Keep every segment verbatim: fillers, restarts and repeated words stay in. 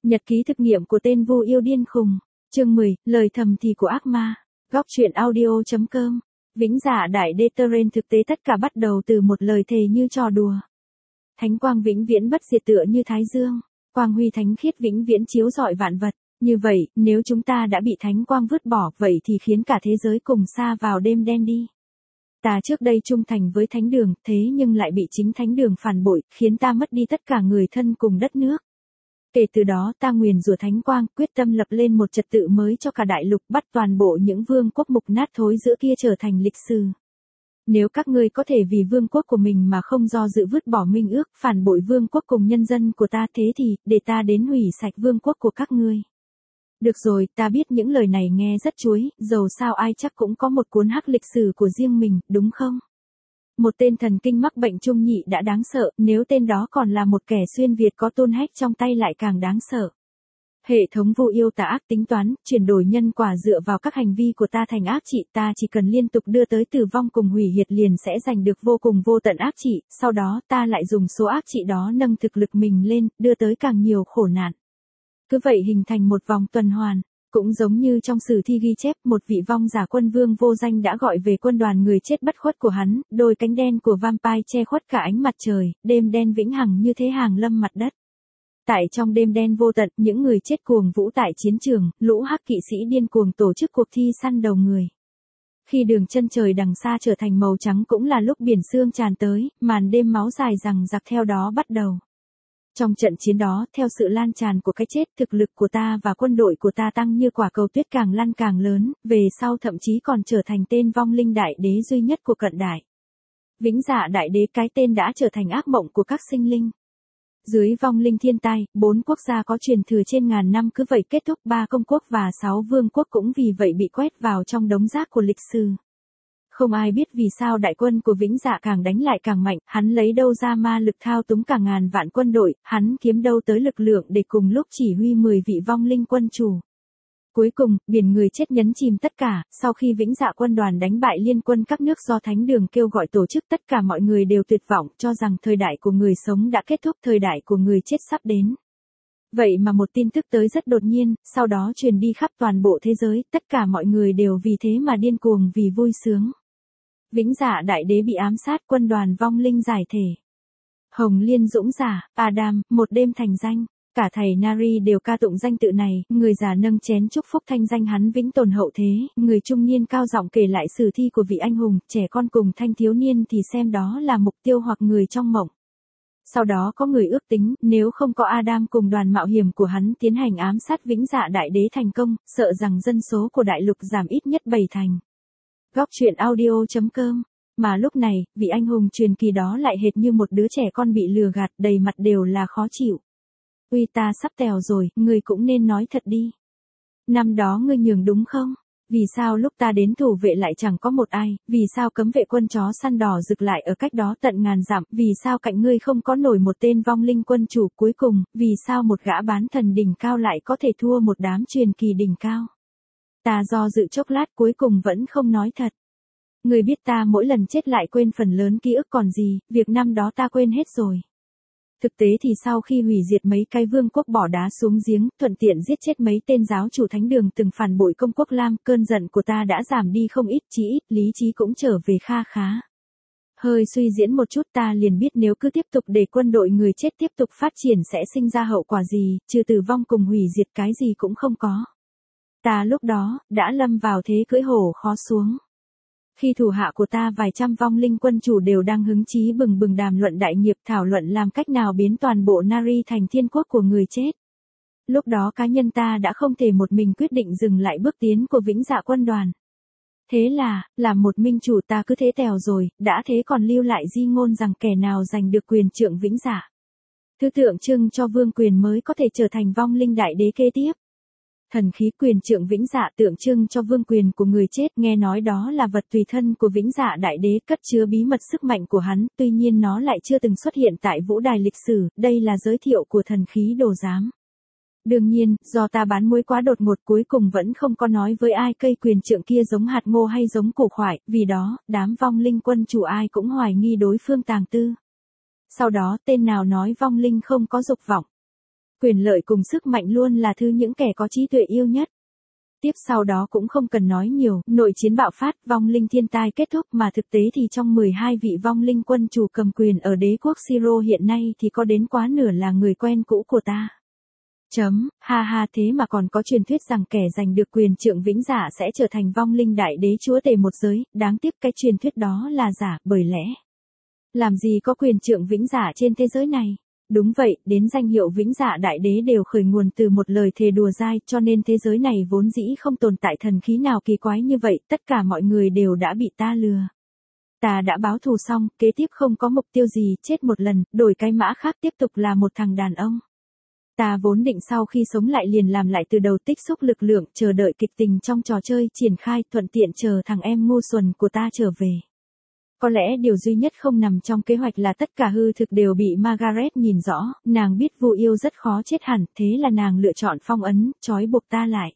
Nhật ký thực nghiệm của tên Vu yêu điên khùng. Chương mười, lời thầm thì của ác ma. Góc truyện audio.com. Vĩnh Dạ Đại Đế Terrain. Thực tế tất cả bắt đầu từ một lời thề như trò đùa. Thánh quang vĩnh viễn bất diệt tựa như thái dương, quang huy thánh khiết vĩnh viễn chiếu rọi vạn vật. Như vậy, nếu chúng ta đã bị thánh quang vứt bỏ, vậy thì khiến cả thế giới cùng sa vào đêm đen đi. Ta trước đây trung thành với thánh đường, thế nhưng lại bị chính thánh đường phản bội, khiến ta mất đi tất cả người thân cùng đất nước. Kể từ đó ta nguyền rủa thánh quang, quyết tâm lập lên một trật tự mới cho cả đại lục, bắt toàn bộ những vương quốc mục nát thối giữa kia trở thành lịch sử. Nếu các ngươi có thể vì vương quốc của mình mà không do dự vứt bỏ minh ước, phản bội vương quốc cùng nhân dân của ta, thế thì, để ta đến hủy sạch vương quốc của các ngươi. Được rồi, ta biết những lời này nghe rất chuối, dầu sao ai chắc cũng có một cuốn hắc lịch sử của riêng mình, đúng không? Một tên thần kinh mắc bệnh trung nhị đã đáng sợ, nếu tên đó còn là một kẻ xuyên Việt có tôn hách trong tay lại càng đáng sợ. Hệ thống Vu yêu tà ác tính toán, chuyển đổi nhân quả dựa vào các hành vi của ta thành ác trị, ta chỉ cần liên tục đưa tới tử vong cùng hủy diệt liền sẽ giành được vô cùng vô tận ác trị, sau đó ta lại dùng số ác trị đó nâng thực lực mình lên, đưa tới càng nhiều khổ nạn. Cứ vậy hình thành một vòng tuần hoàn. Cũng giống như trong sử thi ghi chép, một vị vong giả quân vương vô danh đã gọi về quân đoàn người chết bất khuất của hắn, đôi cánh đen của vampire che khuất cả ánh mặt trời, đêm đen vĩnh hằng như thế hàng lâm mặt đất. Tại trong đêm đen vô tận, những người chết cuồng vũ tại chiến trường, lũ hắc kỵ sĩ điên cuồng tổ chức cuộc thi săn đầu người. Khi đường chân trời đằng xa trở thành màu trắng cũng là lúc biển sương tràn tới, màn đêm máu dài rằng giặc theo đó bắt đầu. Trong trận chiến đó, theo sự lan tràn của cái chết, thực lực của ta và quân đội của ta tăng như quả cầu tuyết càng lăn càng lớn, về sau thậm chí còn trở thành tên vong linh đại đế duy nhất của cận đại. Vĩnh Dạ Đại Đế, cái tên đã trở thành ác mộng của các sinh linh. Dưới vong linh thiên tai, bốn quốc gia có truyền thừa trên ngàn năm cứ vậy kết thúc, ba công quốc và sáu vương quốc cũng vì vậy bị quét vào trong đống rác của lịch sử. Không ai biết vì sao đại quân của Vĩnh Dạ càng đánh lại càng mạnh, hắn lấy đâu ra ma lực thao túng cả ngàn vạn quân đội, hắn kiếm đâu tới lực lượng để cùng lúc chỉ huy mười vị vong linh quân chủ. Cuối cùng, biển người chết nhấn chìm tất cả, sau khi Vĩnh Dạ quân đoàn đánh bại liên quân các nước do thánh đường kêu gọi tổ chức, tất cả mọi người đều tuyệt vọng, cho rằng thời đại của người sống đã kết thúc, thời đại của người chết sắp đến. Vậy mà một tin tức tới rất đột nhiên, sau đó truyền đi khắp toàn bộ thế giới, tất cả mọi người đều vì thế mà điên cuồng vì vui sướng. Vĩnh Dạ Đại Đế bị ám sát, quân đoàn vong linh giải thể. Hồng Liên dũng giả, Adam, một đêm thành danh. Cả thầy Nari đều ca tụng danh tự này, người già nâng chén chúc phúc thanh danh hắn vĩnh tồn hậu thế, người trung niên cao giọng kể lại sử thi của vị anh hùng, trẻ con cùng thanh thiếu niên thì xem đó là mục tiêu hoặc người trong mộng. Sau đó có người ước tính, nếu không có Adam cùng đoàn mạo hiểm của hắn tiến hành ám sát Vĩnh Dạ Đại Đế thành công, sợ rằng dân số của đại lục giảm ít nhất bảy thành. Góc truyện audio.com. Mà lúc này, vị anh hùng truyền kỳ đó lại hệt như một đứa trẻ con bị lừa gạt, đầy mặt đều là khó chịu. Uy, ta sắp tèo rồi, ngươi cũng nên nói thật đi. Năm đó ngươi nhường đúng không? Vì sao lúc ta đến thủ vệ lại chẳng có một ai? Vì sao cấm vệ quân chó săn đỏ rực lại ở cách đó tận ngàn dặm? Vì sao cạnh ngươi không có nổi một tên vong linh quân chủ? Cuối cùng, vì sao một gã bán thần đỉnh cao lại có thể thua một đám truyền kỳ đỉnh cao? Ta do dự chốc lát cuối cùng vẫn không nói thật. Ngươi biết ta mỗi lần chết lại quên phần lớn ký ức còn gì, việc năm đó ta quên hết rồi. Thực tế thì sau khi hủy diệt mấy cái vương quốc bỏ đá xuống giếng, thuận tiện giết chết mấy tên giáo chủ thánh đường từng phản bội công quốc Lam, cơn giận của ta đã giảm đi không ít, chí ít, lý trí cũng trở về kha khá. Hơi suy diễn một chút ta liền biết nếu cứ tiếp tục để quân đội người chết tiếp tục phát triển sẽ sinh ra hậu quả gì, trừ tử vong cùng hủy diệt cái gì cũng không có. Ta lúc đó, đã lâm vào thế cưỡi hổ khó xuống. Khi thủ hạ của ta vài trăm vong linh quân chủ đều đang hứng chí bừng bừng đàm luận đại nghiệp, thảo luận làm cách nào biến toàn bộ Nari thành thiên quốc của người chết. Lúc đó cá nhân ta đã không thể một mình quyết định dừng lại bước tiến của Vĩnh Dạ quân đoàn. Thế là, làm một minh chủ ta cứ thế tèo rồi, đã thế còn lưu lại di ngôn rằng kẻ nào giành được quyền trượng Vĩnh Dạ, thứ tượng trưng cho vương quyền mới có thể trở thành vong linh đại đế kế tiếp. Thần khí quyền trượng Vĩnh Dạ tượng trưng cho vương quyền của người chết, nghe nói đó là vật tùy thân của Vĩnh Dạ Đại Đế, cất chứa bí mật sức mạnh của hắn, tuy nhiên nó lại chưa từng xuất hiện tại vũ đài lịch sử, đây là giới thiệu của thần khí đồ giám. Đương nhiên, do ta bán muối quá đột ngột cuối cùng vẫn không có nói với ai cây quyền trượng kia giống hạt ngô hay giống củ khoải, vì đó, đám vong linh quân chủ ai cũng hoài nghi đối phương tàng tư. Sau đó tên nào nói vong linh không có dục vọng. quyền lợi cùng sức mạnh luôn là thứ những kẻ có trí tuệ yêu nhất. Tiếp sau đó cũng không cần nói nhiều, nội chiến bạo phát, vong linh thiên tai kết thúc mà thực tế thì trong mười hai vị vong linh quân chủ cầm quyền ở đế quốc Siro hiện nay thì có đến quá nửa là người quen cũ của ta. Chấm, ha ha thế mà còn có truyền thuyết rằng kẻ giành được quyền trượng vĩnh dạ sẽ trở thành vong linh đại đế chúa tể một giới, đáng tiếc cái truyền thuyết đó là giả, bởi lẽ làm gì có quyền trượng vĩnh dạ trên thế giới này. Đúng vậy, đến danh hiệu vĩnh dạ đại đế đều khởi nguồn từ một lời thề đùa dai, cho nên thế giới này vốn dĩ không tồn tại thần khí nào kỳ quái như vậy, tất cả mọi người đều đã bị ta lừa. Ta đã báo thù xong, kế tiếp không có mục tiêu gì, chết một lần, đổi cái mã khác tiếp tục là một thằng đàn ông. Ta vốn định sau khi sống lại liền làm lại từ đầu, tích xúc lực lượng, chờ đợi kịch tình trong trò chơi triển khai, thuận tiện chờ thằng em ngu xuẩn của ta trở về. Có lẽ điều duy nhất không nằm trong kế hoạch là tất cả hư thực đều bị Margaret nhìn rõ, nàng biết Vu Yêu rất khó chết hẳn, thế là nàng lựa chọn phong ấn, trói buộc ta lại.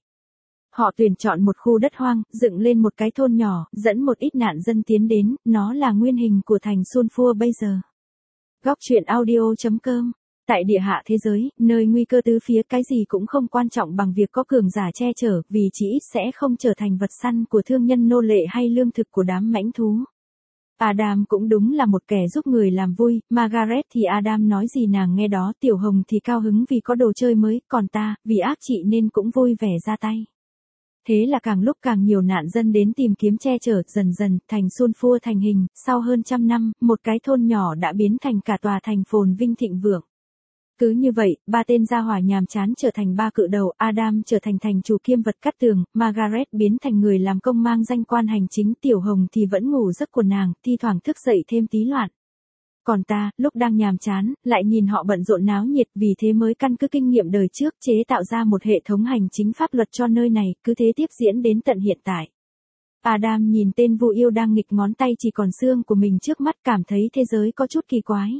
Họ tuyển chọn một khu đất hoang, dựng lên một cái thôn nhỏ, dẫn một ít nạn dân tiến đến, nó là nguyên hình của thành Sulfur bây giờ. Góc truyện audio chấm com. Tại địa hạ thế giới, nơi nguy cơ tứ phía, cái gì cũng không quan trọng bằng việc có cường giả che chở, vì chỉ ít sẽ không trở thành vật săn của thương nhân nô lệ hay lương thực của đám mãnh thú. Adam cũng đúng là một kẻ giúp người làm vui, Margaret thì Adam nói gì nàng nghe đó, Tiểu Hồng thì cao hứng vì có đồ chơi mới, còn ta, vì ác trị nên cũng vui vẻ ra tay. Thế là càng lúc càng nhiều nạn dân đến tìm kiếm che chở, dần dần, thành Sulfur thành hình, sau hơn trăm năm, một cái thôn nhỏ đã biến thành cả tòa thành phồn vinh thịnh vượng. Cứ như vậy, ba tên gia hỏa nhàm chán trở thành ba cự đầu, Adam trở thành thành chủ kiêm vật cắt tường, Margaret biến thành người làm công mang danh quan hành chính, Tiểu Hồng thì vẫn ngủ giấc của nàng, thi thoảng thức dậy thêm tí loạn. Còn ta, lúc đang nhàm chán, lại nhìn họ bận rộn náo nhiệt, vì thế mới căn cứ kinh nghiệm đời trước chế tạo ra một hệ thống hành chính pháp luật cho nơi này, cứ thế tiếp diễn đến tận hiện tại. Adam nhìn tên Vu Yêu đang nghịch ngón tay chỉ còn xương của mình trước mắt, cảm thấy thế giới có chút kỳ quái.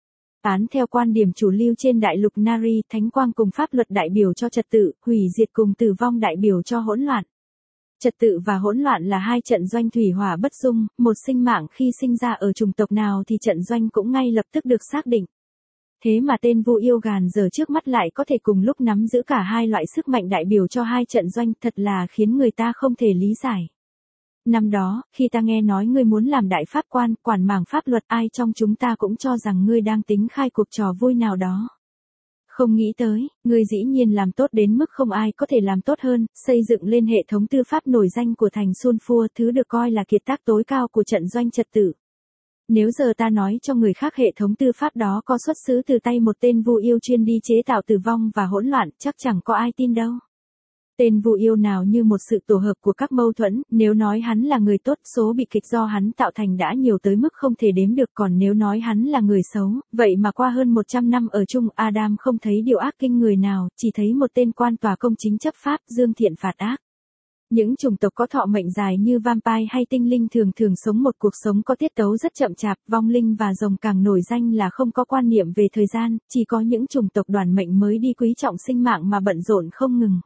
Án theo quan điểm chủ lưu trên đại lục Nari, thánh quang cùng pháp luật đại biểu cho trật tự, hủy diệt cùng tử vong đại biểu cho hỗn loạn. Trật tự và hỗn loạn là hai trận doanh thủy hỏa bất dung, một sinh mạng khi sinh ra ở chủng tộc nào thì trận doanh cũng ngay lập tức được xác định. Thế mà tên Vu Yêu gàn giờ trước mắt lại có thể cùng lúc nắm giữ cả hai loại sức mạnh đại biểu cho hai trận doanh, thật là khiến người ta không thể lý giải. Năm đó, khi ta nghe nói ngươi muốn làm đại pháp quan, quản mảng pháp luật, ai trong chúng ta cũng cho rằng ngươi đang tính khai cuộc trò vui nào đó. Không nghĩ tới, ngươi dĩ nhiên làm tốt đến mức không ai có thể làm tốt hơn, xây dựng lên hệ thống tư pháp nổi danh của thành Sulfur, thứ được coi là kiệt tác tối cao của trận doanh trật tự. Nếu giờ ta nói cho người khác hệ thống tư pháp đó có xuất xứ từ tay một tên Vu Yêu chuyên đi chế tạo tử vong và hỗn loạn, chắc chẳng có ai tin đâu. Tên Vu Yêu nào như một sự tổ hợp của các mâu thuẫn, nếu nói hắn là người tốt, số bi kịch do hắn tạo thành đã nhiều tới mức không thể đếm được, còn nếu nói hắn là người xấu, vậy mà qua hơn một trăm năm ở chung, Adam không thấy điều ác kinh người nào, chỉ thấy một tên quan tòa công chính chấp pháp, dương thiện phạt ác. Những chủng tộc có thọ mệnh dài như vampire hay tinh linh thường thường sống một cuộc sống có tiết tấu rất chậm chạp, vong linh và rồng càng nổi danh là không có quan niệm về thời gian, chỉ có những chủng tộc đoàn mệnh mới đi quý trọng sinh mạng mà bận rộn không ngừng.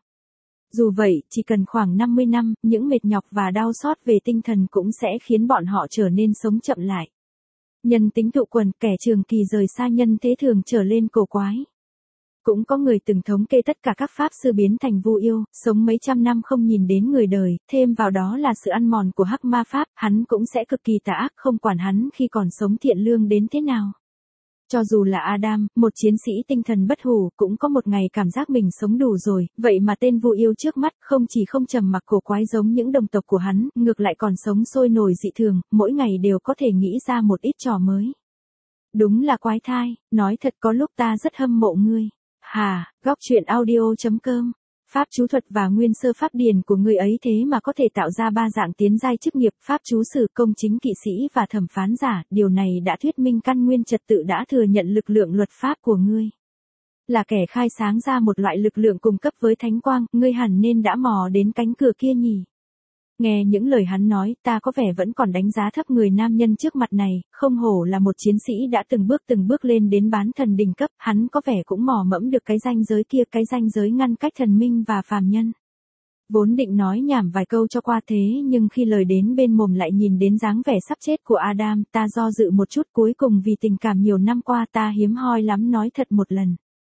Dù vậy, chỉ cần khoảng năm mươi năm, những mệt nhọc và đau xót về tinh thần cũng sẽ khiến bọn họ trở nên sống chậm lại. Nhân tính tụ quần, kẻ trường kỳ rời xa nhân thế thường trở lên cổ quái. Cũng có người từng thống kê tất cả các pháp sư biến thành Vu Yêu, sống mấy trăm năm không nhìn đến người đời, thêm vào đó là sự ăn mòn của hắc ma pháp, hắn cũng sẽ cực kỳ tà ác, không quản hắn khi còn sống thiện lương đến thế nào. Cho dù là Adam, một chiến sĩ tinh thần bất hủ, cũng có một ngày cảm giác mình sống đủ rồi, vậy mà tên Vu Yêu trước mắt không chỉ không trầm mặc cổ quái giống những đồng tộc của hắn, ngược lại còn sống sôi nổi dị thường, mỗi ngày đều có thể nghĩ ra một ít trò mới. Đúng là quái thai, nói thật có lúc ta rất hâm mộ ngươi. Hà, góc truyện audio chấm com. Pháp chú thuật và nguyên sơ pháp điển của người ấy thế mà có thể tạo ra ba dạng tiến giai chức nghiệp, pháp chú sử, công chính kỵ sĩ và thẩm phán giả, điều này đã thuyết minh căn nguyên trật tự đã thừa nhận lực lượng luật pháp của ngươi. Là kẻ khai sáng ra một loại lực lượng cung cấp với thánh quang, ngươi hẳn nên đã mò đến cánh cửa kia nhỉ. Nghe những lời hắn nói, ta có vẻ vẫn còn đánh giá thấp người nam nhân trước mặt này, không hổ là một chiến sĩ đã từng bước từng bước lên đến bán thần đỉnh cấp, hắn có vẻ cũng mò mẫm được cái ranh giới kia, cái ranh giới ngăn cách thần minh và phàm nhân. Vốn định nói nhảm vài câu cho qua thế nhưng khi lời đến bên mồm lại nhìn đến dáng vẻ sắp chết của Adam, ta do dự một chút, cuối cùng vì tình cảm nhiều năm qua ta hiếm hoi lắm nói thật một lần.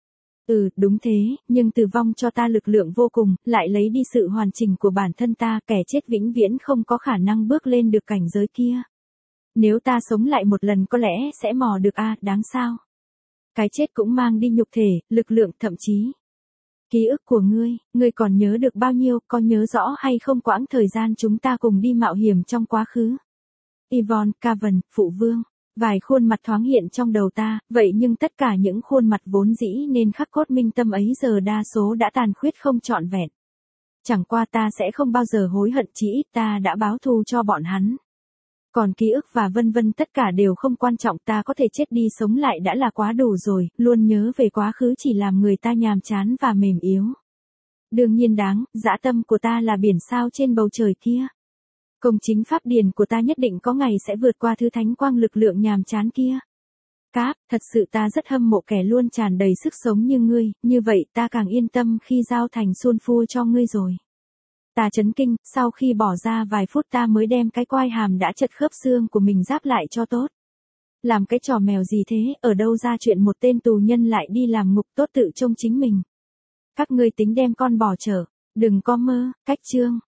Ừ, đúng thế, nhưng tử vong cho ta lực lượng vô cùng, lại lấy đi sự hoàn chỉnh của bản thân ta, kẻ chết vĩnh viễn không có khả năng bước lên được cảnh giới kia. Nếu ta sống lại một lần có lẽ sẽ mò được a, à, đáng sao? Cái chết cũng mang đi nhục thể, lực lượng, thậm chí ký ức của ngươi, ngươi còn nhớ được bao nhiêu, có nhớ rõ hay không quãng thời gian chúng ta cùng đi mạo hiểm trong quá khứ? Yvonne, Cavan, phụ vương. Vài khuôn mặt thoáng hiện trong đầu ta, vậy nhưng tất cả những khuôn mặt vốn dĩ nên khắc cốt minh tâm ấy giờ đa số đã tàn khuyết không trọn vẹn. Chẳng qua ta sẽ không bao giờ hối hận, chỉ ít ta đã báo thù cho bọn hắn. Còn ký ức và vân vân tất cả đều không quan trọng, ta có thể chết đi sống lại đã là quá đủ rồi, luôn nhớ về quá khứ chỉ làm người ta nhàm chán và mềm yếu. Đương nhiên đáng, dã tâm của ta là biển sao trên bầu trời kia. Công chính pháp điển của ta nhất định có ngày sẽ vượt qua thứ thánh quang lực lượng nhàm chán kia. Cáp, thật sự ta rất hâm mộ kẻ luôn tràn đầy sức sống như ngươi, như vậy ta càng yên tâm khi giao thành Xuân Phu cho ngươi rồi. Ta chấn kinh, sau khi bỏ ra vài phút ta mới đem cái quai hàm đã chật khớp xương của mình giáp lại cho tốt. Làm cái trò mèo gì thế, ở đâu ra chuyện một tên tù nhân lại đi làm ngục, tốt tự trông chính mình. Các ngươi tính đem con bò chở, đừng có mơ, cách chương.